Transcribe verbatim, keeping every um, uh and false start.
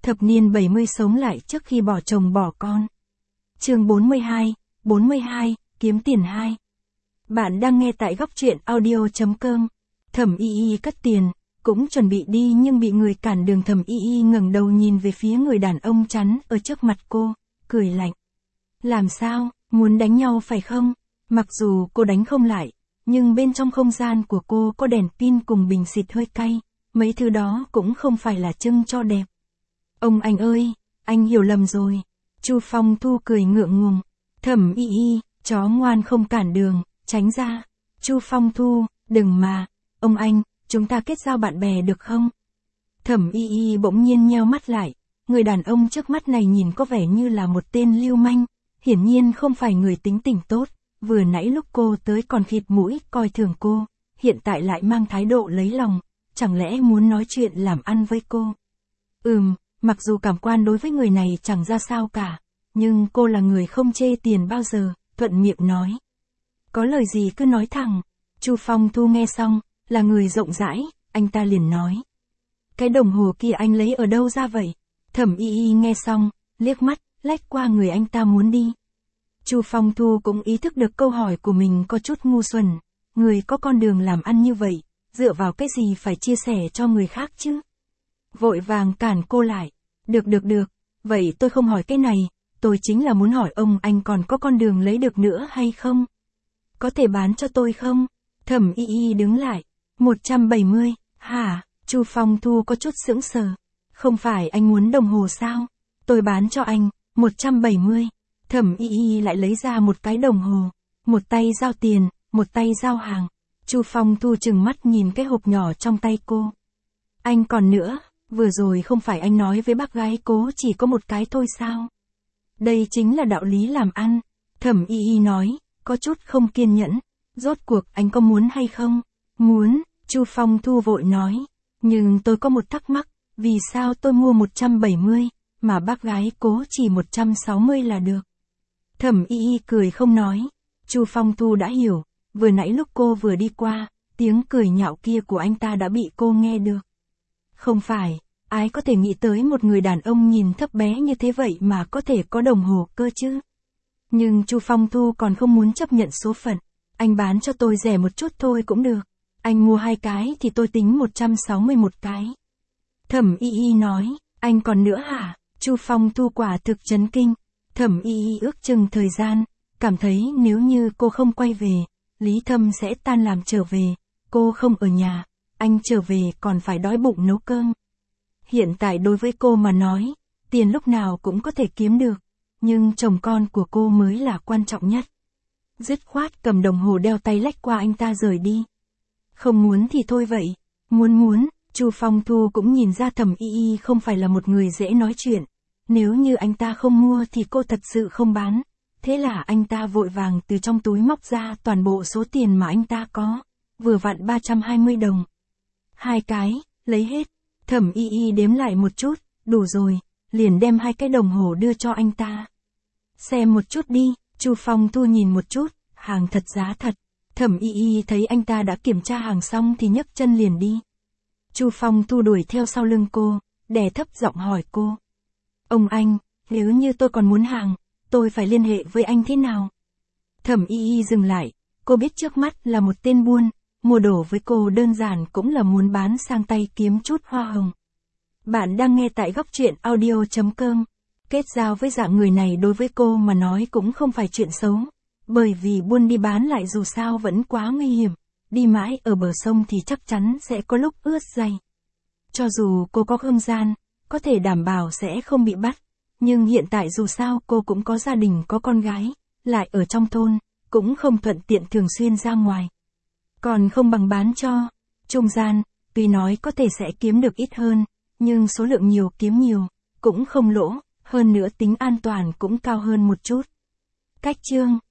thập niên bảy mươi sống lại trước khi bỏ chồng bỏ con. Chương bốn mươi hai, bốn mươi hai, kiếm tiền hai. Bạn đang nghe tại góc truyện audio chấm com. Thẩm Y Y cất tiền, cũng chuẩn bị đi nhưng bị người cản đường. Thẩm Y Y ngẩng đầu nhìn về phía người đàn ông chắn ở trước mặt cô, cười lạnh. Làm sao, muốn đánh nhau phải không? Mặc dù cô đánh không lại, nhưng bên trong không gian của cô có đèn pin cùng bình xịt hơi cay, mấy thứ đó cũng không phải là trưng cho đẹp. Ông anh ơi, anh hiểu lầm rồi. Chu Phong Thu cười ngượng ngùng. Thẩm Y Y, chó ngoan không cản đường, tránh ra. Chu Phong Thu, đừng mà. Ông anh, chúng ta kết giao bạn bè được không? Thẩm Y Y bỗng nhiên nheo mắt lại. Người đàn ông trước mắt này nhìn có vẻ như là một tên lưu manh. Hiển nhiên không phải người tính tình tốt. Vừa nãy lúc cô tới còn khịt mũi coi thường cô. Hiện tại lại mang thái độ lấy lòng. Chẳng lẽ muốn nói chuyện làm ăn với cô? Ừm, mặc dù cảm quan đối với người này chẳng ra sao cả. Nhưng cô là người không chê tiền bao giờ, thuận miệng nói. Có lời gì cứ nói thẳng. Chu Phong Thu nghe xong, là người rộng rãi, anh ta liền nói. Cái đồng hồ kia anh lấy ở đâu ra vậy? Thẩm Y Y nghe xong, liếc mắt, lách qua người anh ta muốn đi. Chu Phong Thu cũng ý thức được câu hỏi của mình có chút ngu xuẩn. Người có con đường làm ăn như vậy, dựa vào cái gì phải chia sẻ cho người khác chứ? Vội vàng cản cô lại. Được được được, vậy tôi không hỏi cái này, tôi chính là muốn hỏi ông anh còn có con đường lấy được nữa hay không? Có thể bán cho tôi không? Thẩm Y Y đứng lại. một trăm bảy mươi, hả? Chu Phong Thu có chút sững sờ. Không phải anh muốn đồng hồ sao? Tôi bán cho anh, một trăm bảy mươi. Thẩm Y Y lại lấy ra một cái đồng hồ. Một tay giao tiền, một tay giao hàng. Chu Phong Thu chừng mắt nhìn cái hộp nhỏ trong tay cô. Anh còn nữa, vừa rồi không phải anh nói với bác gái cố chỉ có một cái thôi sao? Đây chính là đạo lý làm ăn. Thẩm Y Y nói, có chút không kiên nhẫn. Rốt cuộc anh có muốn hay không? Muốn, Chu Phong Thu vội nói. Nhưng tôi có một thắc mắc, vì sao tôi mua một trăm bảy mươi, mà bác gái cố chỉ một trăm sáu mươi là được? Thẩm Y Y cười không nói. Chu Phong Thu đã hiểu, vừa nãy lúc cô vừa đi qua, tiếng cười nhạo kia của anh ta đã bị cô nghe được. Không phải, ai có thể nghĩ tới một người đàn ông nhìn thấp bé như thế vậy mà có thể có đồng hồ cơ chứ? Nhưng Chu Phong Thu còn không muốn chấp nhận số phận. Anh bán cho tôi rẻ một chút thôi cũng được. Anh mua hai cái thì tôi tính một trăm sáu mươi một cái. Thẩm Y Y nói, anh còn nữa hả? Chu Phong Thu quả thực chấn kinh. Thẩm Y Y ước chừng thời gian, cảm thấy nếu như cô không quay về, Lý Thâm sẽ tan làm trở về. Cô không ở nhà, anh trở về còn phải đói bụng nấu cơm. Hiện tại đối với cô mà nói, tiền lúc nào cũng có thể kiếm được. Nhưng chồng con của cô mới là quan trọng nhất. Dứt khoát cầm đồng hồ đeo tay lách qua anh ta rời đi. Không muốn thì thôi vậy. Muốn muốn, Chu Phong Thu cũng nhìn ra Thẩm Y Y không phải là một người dễ nói chuyện. Nếu như anh ta không mua thì cô thật sự không bán. Thế là anh ta vội vàng từ trong túi móc ra toàn bộ số tiền mà anh ta có. Vừa vặn ba trăm hai mươi đồng. Hai cái, lấy hết. Thẩm Y Y đếm lại một chút, đủ rồi. Liền đem hai cái đồng hồ đưa cho anh ta. Xem một chút đi. Chu Phong Thu nhìn một chút, hàng thật giá thật. Thẩm Y Y thấy anh ta đã kiểm tra hàng xong thì nhấc chân liền đi. Chu Phong Thu đuổi theo sau lưng cô, đè thấp giọng hỏi cô. Ông anh, nếu như tôi còn muốn hàng, tôi phải liên hệ với anh thế nào? Thẩm Y Y dừng lại, cô biết trước mắt là một tên buôn, mua đồ với cô đơn giản cũng là muốn bán sang tay kiếm chút hoa hồng. Bạn đang nghe tại góc truyện audio chấm com. Kết giao với dạng người này đối với cô mà nói cũng không phải chuyện xấu. Bởi vì buôn đi bán lại dù sao vẫn quá nguy hiểm. Đi mãi ở bờ sông thì chắc chắn sẽ có lúc ướt giày. Cho dù cô có không gian, có thể đảm bảo sẽ không bị bắt. Nhưng hiện tại dù sao cô cũng có gia đình có con gái, lại ở trong thôn, cũng không thuận tiện thường xuyên ra ngoài. Còn không bằng bán cho. Trung gian, tuy nói có thể sẽ kiếm được ít hơn, nhưng số lượng nhiều kiếm nhiều, cũng không lỗ. Hơn nữa tính an toàn cũng cao hơn một chút. Cách chương